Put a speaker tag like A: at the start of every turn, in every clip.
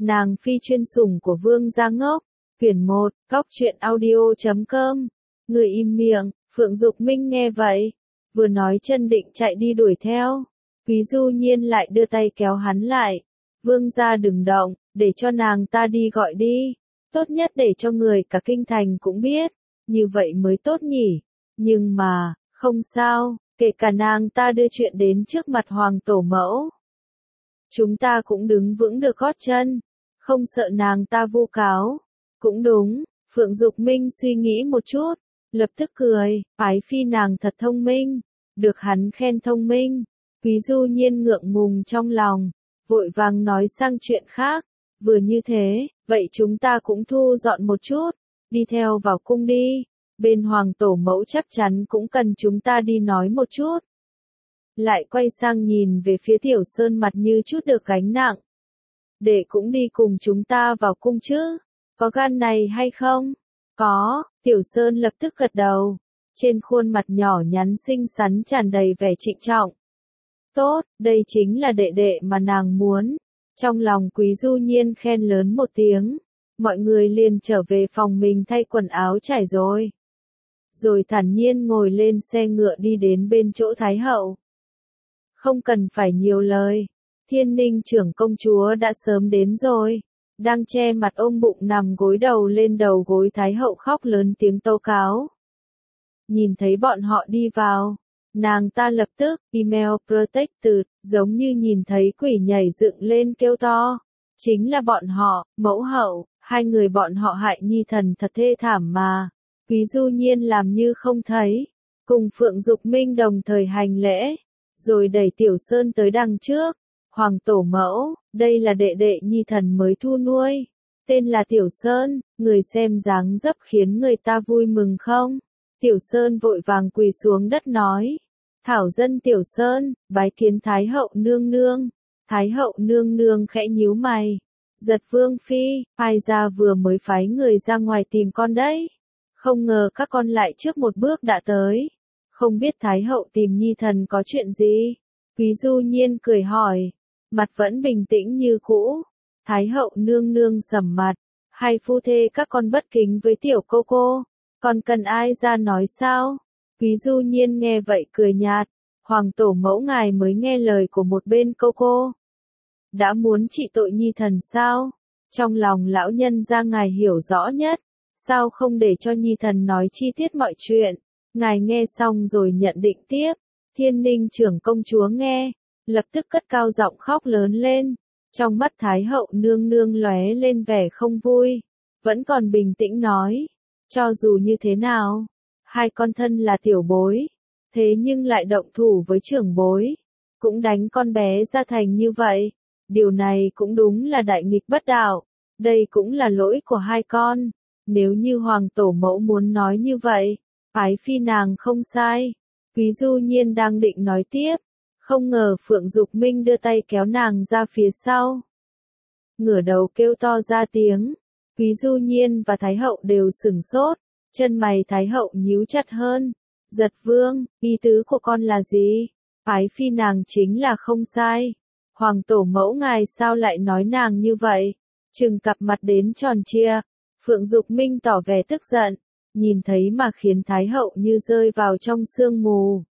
A: Nàng phi chuyên sủng của Vương gia ngốc. Quyển 1, Góc truyện audio.com. Người im miệng, Phượng Dục Minh nghe vậy, vừa nói chân định chạy đi đuổi theo. Quý Du Nhiên lại đưa tay kéo hắn lại. Vương gia đừng động, để cho nàng ta đi gọi đi. Tốt nhất để cho người cả kinh thành cũng biết, như vậy mới tốt nhỉ. Nhưng mà, không sao, kể cả nàng ta đưa chuyện đến trước mặt hoàng tổ mẫu. Chúng ta cũng đứng vững được gót chân, không sợ nàng ta vu cáo. Cũng đúng, Phượng Dục Minh suy nghĩ một chút, lập tức cười, Ái Phi nàng thật thông minh, được hắn khen thông minh. Quý Du Nhiên ngượng ngùng trong lòng, vội vàng nói sang chuyện khác, vừa như thế, vậy chúng ta cũng thu dọn một chút, đi theo vào cung đi, bên hoàng tổ mẫu chắc chắn cũng cần chúng ta đi nói một chút. Lại quay sang nhìn về phía Tiểu Sơn mặt như chút được gánh nặng. Để cũng đi cùng chúng ta vào cung chứ, có gan này hay không? Có, Tiểu Sơn lập tức gật đầu, trên khuôn mặt nhỏ nhắn xinh xắn tràn đầy vẻ trịnh trọng. Tốt, đây chính là đệ đệ mà nàng muốn. Trong lòng Quý Du Nhiên khen lớn một tiếng, mọi người liền trở về phòng mình thay quần áo trải rồi. Rồi thản nhiên ngồi lên xe ngựa đi đến bên chỗ Thái hậu. Không cần phải nhiều lời, Thiên Ninh trưởng công chúa đã sớm đến rồi, đang che mặt ôm bụng nằm gối đầu lên đầu gối Thái hậu khóc lớn tiếng tố cáo. Nhìn thấy bọn họ đi vào, nàng ta lập tức, email protected, giống như nhìn thấy quỷ nhảy dựng lên kêu to. Chính là bọn họ, mẫu hậu, hai người bọn họ hại nhi thần thật thê thảm mà. Quý Du Nhiên làm như không thấy, cùng Phượng Dục Minh đồng thời hành lễ, rồi đẩy Tiểu Sơn tới đằng trước. Hoàng tổ mẫu, đây là đệ đệ nhi thần mới thu nuôi, tên là Tiểu Sơn, người xem dáng dấp khiến người ta vui mừng không? Tiểu Sơn vội vàng quỳ xuống đất nói, thảo dân Tiểu Sơn, bái kiến Thái hậu nương nương. Thái hậu nương nương khẽ nhíu mày, giật vương phi, ai ra vừa mới phái người ra ngoài tìm con đấy, không ngờ các con lại trước một bước đã tới, không biết Thái hậu tìm nhi thần có chuyện gì? Quý Du Nhiên cười hỏi, mặt vẫn bình tĩnh như cũ. Thái hậu nương nương sầm mặt, hai phu thê các con bất kính với tiểu cô, còn cần ai ra nói sao? Quý Du Nhiên nghe vậy cười nhạt, hoàng tổ mẫu ngài mới nghe lời của một bên cô. Đã muốn trị tội nhi thần sao? Trong lòng lão nhân ra ngài hiểu rõ nhất, sao không để cho nhi thần nói chi tiết mọi chuyện? Ngài nghe xong rồi nhận định tiếp. Thiên Ninh trưởng công chúa nghe, lập tức cất cao giọng khóc lớn lên, trong mắt Thái hậu nương nương lóe lên vẻ không vui, vẫn còn bình tĩnh nói, cho dù như thế nào, hai con thân là tiểu bối, thế nhưng lại động thủ với trưởng bối, cũng đánh con bé ra thành như vậy, điều này cũng đúng là đại nghịch bất đạo, đây cũng là lỗi của hai con, nếu như hoàng tổ mẫu muốn nói như vậy, Ái Phi nàng không sai. Quý Du Nhiên đang định nói tiếp, không ngờ Phượng Dục Minh đưa tay kéo nàng ra phía sau. Ngửa đầu kêu to ra tiếng, Quý Du Nhiên và Thái hậu đều sửng sốt, chân mày Thái hậu nhíu chặt hơn. Giật vương, ý tứ của con là gì? Ái Phi nàng chính là không sai. Hoàng tổ mẫu ngài sao lại nói nàng như vậy? Trừng cặp mặt đến tròn trịa. Phượng Dục Minh tỏ vẻ tức giận, nhìn thấy mà khiến Thái hậu như rơi vào trong sương mù.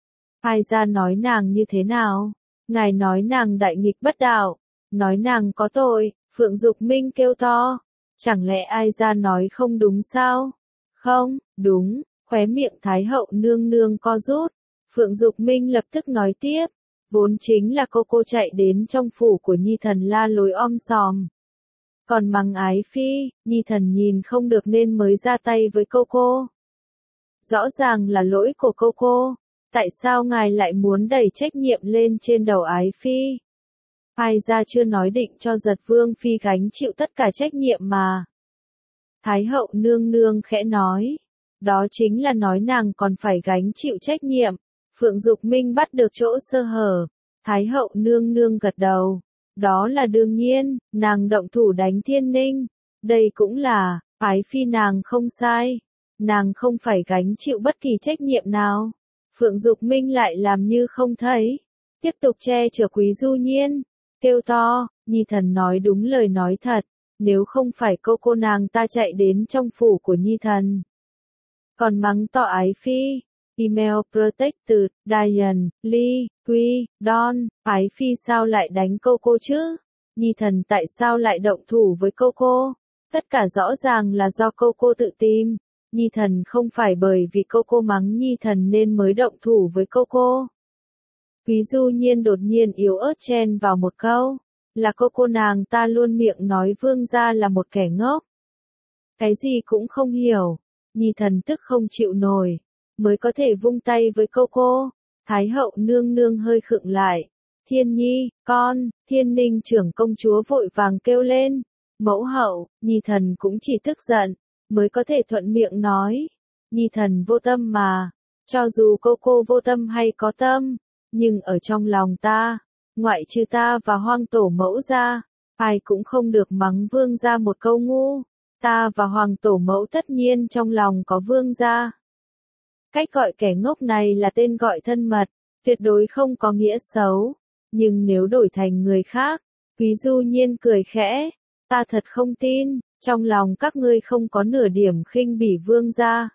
A: Ai ra nói nàng như thế nào? Ngài nói nàng đại nghịch bất đạo, nói nàng có tội. Phượng Dục Minh kêu to, chẳng lẽ ai ra nói không đúng sao? Không, đúng. Khóe miệng Thái hậu nương nương co rút. Phượng Dục Minh lập tức nói tiếp, vốn chính là cô chạy đến trong phủ của nhi thần la lối om sòm. Còn mắng Ái Phi, nhi thần nhìn không được nên mới ra tay với cô. Rõ ràng là lỗi của cô, tại sao ngài lại muốn đẩy trách nhiệm lên trên đầu Ái Phi? Ai ra chưa nói định cho giật vương phi gánh chịu tất cả trách nhiệm mà. Thái hậu nương nương khẽ nói, đó chính là nói nàng còn phải gánh chịu trách nhiệm. Phượng Dục Minh bắt được chỗ sơ hở, Thái hậu nương nương gật đầu. Đó là đương nhiên, nàng động thủ đánh Thiên Ninh, đây cũng là, Ái Phi nàng không sai, nàng không phải gánh chịu bất kỳ trách nhiệm nào. Phượng Dục Minh lại làm như không thấy, tiếp tục che chở Quý Du Nhiên, kêu to, Nhi thần nói đúng lời nói thật, nếu không phải cô nàng ta chạy đến trong phủ của Nhi thần. Còn mắng to ái phi, email protected, Diane, Lee, Quy, Don, ái phi sao lại đánh cô chứ? Nhi thần tại sao lại động thủ với cô? Tất cả rõ ràng là do cô tự tìm. Nhi thần không phải bởi vì cô mắng Nhi thần nên mới động thủ với cô. Quý Du Nhiên đột nhiên yếu ớt chen vào một câu, là cô nàng ta luôn miệng nói vương gia là một kẻ ngốc. Cái gì cũng không hiểu, Nhi thần tức không chịu nổi, mới có thể vung tay với cô. Thái hậu nương nương hơi khựng lại. Thiên Nhi, con, Thiên Ninh trưởng công chúa vội vàng kêu lên. Mẫu hậu, Nhi thần cũng chỉ tức giận, mới có thể thuận miệng nói. Nhi thần vô tâm mà, cho dù cô vô tâm hay có tâm, nhưng ở trong lòng ta, ngoại trừ ta và Hoàng tổ mẫu ra, ai cũng không được mắng vương gia một câu ngu. Ta và Hoàng tổ mẫu tất nhiên trong lòng có vương gia. Cách gọi kẻ ngốc này là tên gọi thân mật, tuyệt đối không có nghĩa xấu. Nhưng nếu đổi thành người khác, Quý Du Nhiên cười khẽ, ta thật không tin, trong lòng các ngươi không có nửa điểm khinh bỉ vương gia.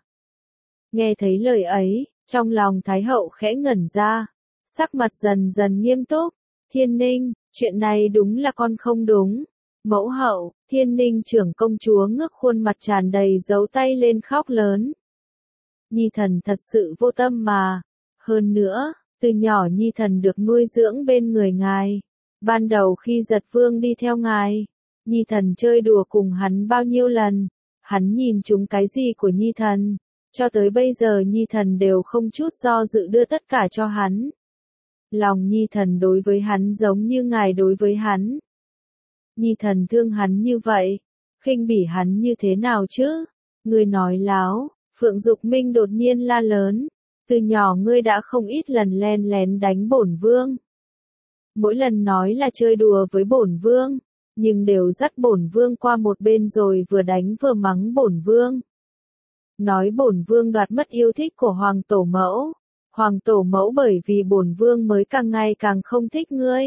A: Nghe thấy lời ấy, trong lòng Thái hậu khẽ ngẩn ra, sắc mặt dần dần nghiêm túc. Thiên Ninh, chuyện này đúng là con không đúng. Mẫu hậu, Thiên Ninh trưởng công chúa ngước khuôn mặt tràn đầy dấu tay lên khóc lớn. Nhi thần thật sự vô tâm mà. Hơn nữa, từ nhỏ Nhi thần được nuôi dưỡng bên người ngài. Ban đầu khi Giật Vương đi theo ngài, Nhi thần chơi đùa cùng hắn bao nhiêu lần. Hắn nhìn trúng cái gì của Nhi thần, cho tới bây giờ Nhi thần đều không chút do dự đưa tất cả cho hắn. Lòng Nhi thần đối với hắn giống như ngài đối với hắn. Nhi thần thương hắn như vậy, khinh bỉ hắn như thế nào chứ? Ngươi nói láo. Phượng Dục Minh đột nhiên la lớn, từ nhỏ ngươi đã không ít lần len lén đánh bổn vương. Mỗi lần nói là chơi đùa với bổn vương, nhưng đều dắt bổn vương qua một bên rồi vừa đánh vừa mắng bổn vương. Nói bổn vương đoạt mất yêu thích của Hoàng tổ mẫu. Hoàng tổ mẫu bởi vì bổn vương mới càng ngày càng không thích ngươi.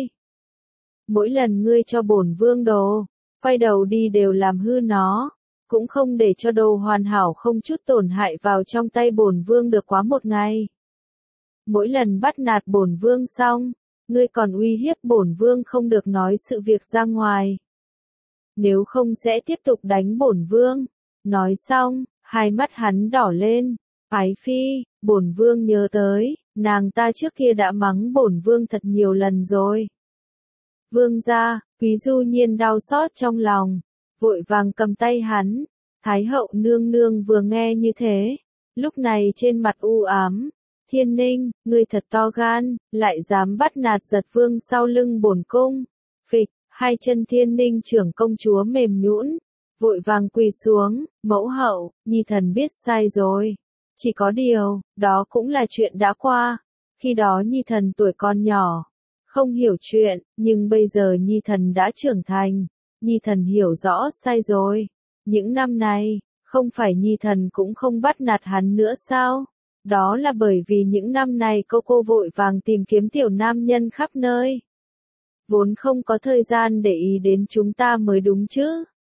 A: Mỗi lần ngươi cho bổn vương đồ, quay đầu đi đều làm hư nó. Cũng không để cho đồ hoàn hảo không chút tổn hại vào trong tay bổn vương được quá một ngày. Mỗi lần bắt nạt bổn vương xong, ngươi còn uy hiếp bổn vương không được nói sự việc ra ngoài. Nếu không sẽ tiếp tục đánh bổn vương. Nói xong, hai mắt hắn đỏ lên. Ái phi, bổn vương nhớ tới, nàng ta trước kia đã mắng bổn vương thật nhiều lần rồi. Vương gia, Quý Du Nhiên đau xót trong lòng, vội vàng cầm tay hắn. Thái hậu nương nương vừa nghe như thế, lúc này trên mặt u ám. Thiên Ninh, ngươi thật to gan, lại dám bắt nạt Giật Vương sau lưng bổn cung. Phịch, hai chân Thiên Ninh trưởng công chúa mềm nhũn, vội vàng quỳ xuống. Mẫu hậu, Nhi thần biết sai rồi. Chỉ có điều, đó cũng là chuyện đã qua. Khi đó Nhi thần tuổi còn nhỏ, không hiểu chuyện, nhưng bây giờ Nhi thần đã trưởng thành. Nhi thần hiểu rõ sai rồi. Những năm này, không phải Nhi thần cũng không bắt nạt hắn nữa sao? Đó là bởi vì những năm này cô vội vàng tìm kiếm tiểu nam nhân khắp nơi. Vốn không có thời gian để ý đến chúng ta mới đúng chứ.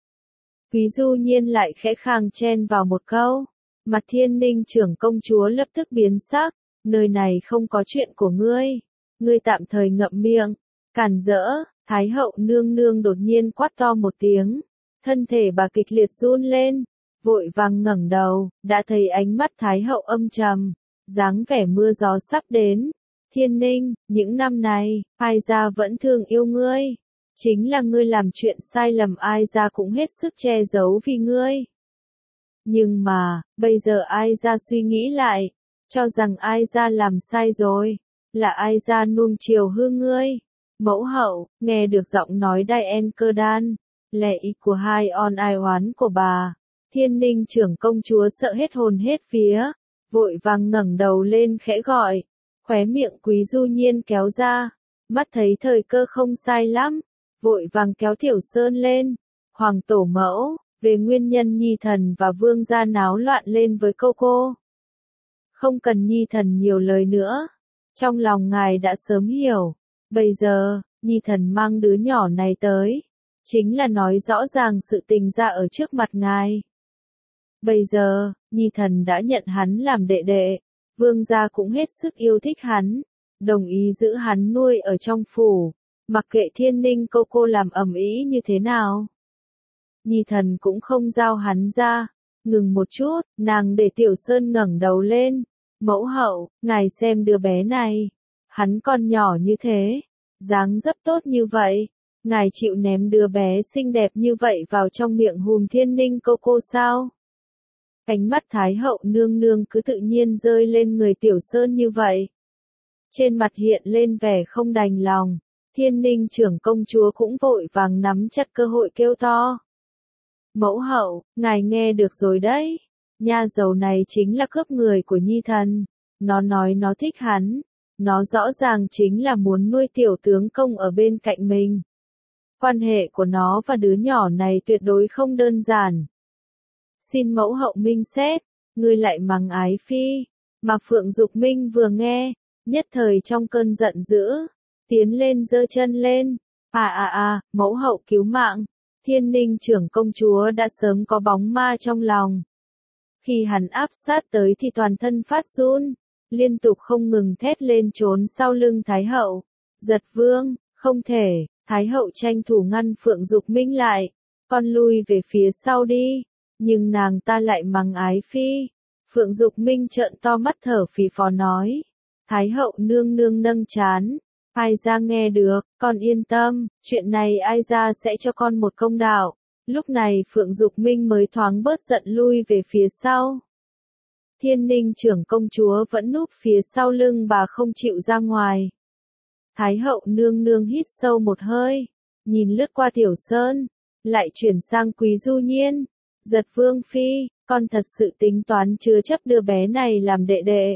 A: Quý Du Nhiên lại khẽ khàng chen vào một câu. Mặt Thiên Ninh trưởng công chúa lập tức biến sắc. Nơi này không có chuyện của ngươi. Ngươi tạm thời ngậm miệng. Cản rỡ, Thái hậu nương nương đột nhiên quát to một tiếng. Thân thể bà kịch liệt run lên. Vội vàng ngẩng đầu, đã thấy ánh mắt Thái hậu âm trầm. Dáng vẻ mưa gió sắp đến. Thiên Ninh, những năm này, ai gia vẫn thương yêu ngươi. Chính là ngươi làm chuyện sai lầm ai gia cũng hết sức che giấu vì ngươi. Nhưng mà, bây giờ ai gia suy nghĩ lại, cho rằng ai gia làm sai rồi, là ai gia nuông chiều hư ngươi. Mẫu hậu, nghe được giọng nói Diane Cơ Đan, lệ ý của hai on ai oán của bà. Thiên Ninh trưởng công chúa sợ hết hồn hết vía, vội vàng ngẩng đầu lên khẽ gọi, khóe miệng Quý Du Nhiên kéo ra, mắt thấy thời cơ không sai lắm, vội vàng kéo Tiểu Sơn lên. Hoàng tổ mẫu, về nguyên nhân Nhi thần và vương gia náo loạn lên với cô. Không cần Nhi thần nhiều lời nữa, trong lòng ngài đã sớm hiểu, bây giờ, Nhi thần mang đứa nhỏ này tới, chính là nói rõ ràng sự tình ra ở trước mặt ngài. Bây giờ, Nhi thần đã nhận hắn làm đệ đệ, vương gia cũng hết sức yêu thích hắn, đồng ý giữ hắn nuôi ở trong phủ, mặc kệ Thiên Ninh cô làm ầm ĩ như thế nào. Nhi thần cũng không giao hắn ra. Ngừng một chút, nàng để Tiểu Sơn ngẩng đầu lên. Mẫu hậu, ngài xem đứa bé này. Hắn còn nhỏ như thế, dáng dấp tốt như vậy. Ngài chịu ném đứa bé xinh đẹp như vậy vào trong miệng Hùm Thiên Ninh cô sao? Ánh mắt Thái hậu nương nương cứ tự nhiên rơi lên người Tiểu Sơn như vậy. Trên mặt hiện lên vẻ không đành lòng. Thiên Ninh trưởng công chúa cũng vội vàng nắm chặt cơ hội kêu to. Mẫu hậu, ngài nghe được rồi đấy. Nha đầu này chính là cướp người của Nhi thần. Nó nói nó thích hắn. Nó rõ ràng chính là muốn nuôi tiểu tướng công ở bên cạnh mình. Quan hệ của nó và đứa nhỏ này tuyệt đối không đơn giản. Xin mẫu hậu minh xét, ngươi lại mắng ái phi. Mà Phượng Dục Minh vừa nghe, nhất thời trong cơn giận dữ, tiến lên giơ chân lên. Mẫu hậu cứu mạng. Thiên Ninh trưởng công chúa đã sớm có bóng ma trong lòng. Khi hắn áp sát tới thì toàn thân phát run, liên tục không ngừng thét lên trốn sau lưng Thái hậu. Giật vương, không thể, Thái hậu tranh thủ ngăn Phượng Dục Minh lại, con lui về phía sau đi, nhưng nàng ta lại mắng ái phi. Phượng Dục Minh trợn to mắt thở phì phò nói. Thái hậu nương nương nâng trán. Ai ra nghe được, con yên tâm, chuyện này ai ra sẽ cho con một công đạo. Lúc này Phượng Dục Minh mới thoáng bớt giận lui về phía sau. Thiên Ninh trưởng công chúa vẫn núp phía sau lưng bà không chịu ra ngoài. Thái hậu nương nương hít sâu một hơi, nhìn lướt qua Tiểu Sơn, lại chuyển sang Quý Du Nhiên. Giật vương phi, con thật sự tính toán chứa chấp đưa bé này làm đệ đệ.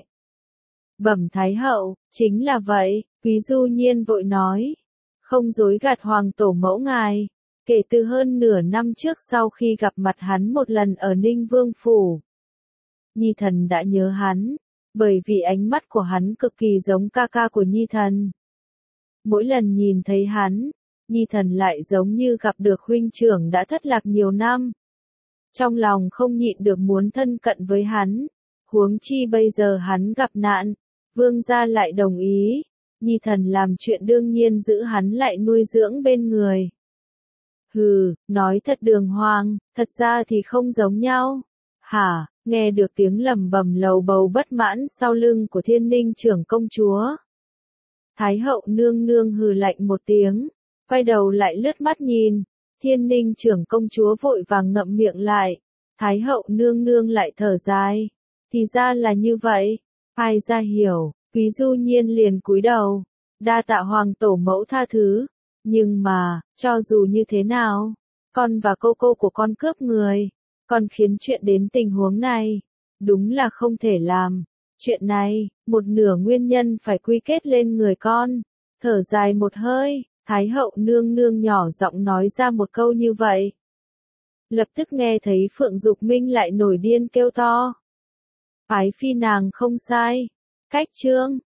A: Bẩm Thái hậu, chính là vậy. Quý Du Nhiên vội nói, không dối gạt hoàng tổ mẫu ngài, kể từ hơn nửa năm trước sau khi gặp mặt hắn một lần ở Ninh Vương Phủ. Nhi thần đã nhớ hắn, bởi vì ánh mắt của hắn cực kỳ giống ca ca của Nhi thần. Mỗi lần nhìn thấy hắn, Nhi thần lại giống như gặp được huynh trưởng đã thất lạc nhiều năm. Trong lòng không nhịn được muốn thân cận với hắn, huống chi bây giờ hắn gặp nạn, vương gia lại đồng ý. Nhi thần làm chuyện đương nhiên giữ hắn lại nuôi dưỡng bên người. Hừ, nói thật đường hoàng, thật ra thì không giống nhau. Hả, nghe được tiếng lầm bầm lầu bầu bất mãn sau lưng của Thiên Ninh trưởng công chúa. Thái hậu nương nương hừ lạnh một tiếng, quay đầu lại lướt mắt nhìn. Thiên Ninh trưởng công chúa vội vàng ngậm miệng lại. Thái hậu nương nương lại thở dài. Thì ra là như vậy, ai ra hiểu. Quý Du Nhiên liền cúi đầu, đa tạ hoàng tổ mẫu tha thứ, nhưng mà, cho dù như thế nào, con và cô của con cướp người, con khiến chuyện đến tình huống này, đúng là không thể làm. Chuyện này, một nửa nguyên nhân phải quy kết lên người con. Thở dài một hơi, Thái hậu nương nương nhỏ giọng nói ra một câu như vậy. Lập tức nghe thấy Phượng Dục Minh lại nổi điên kêu to. Ái phi nàng không sai. Cách chương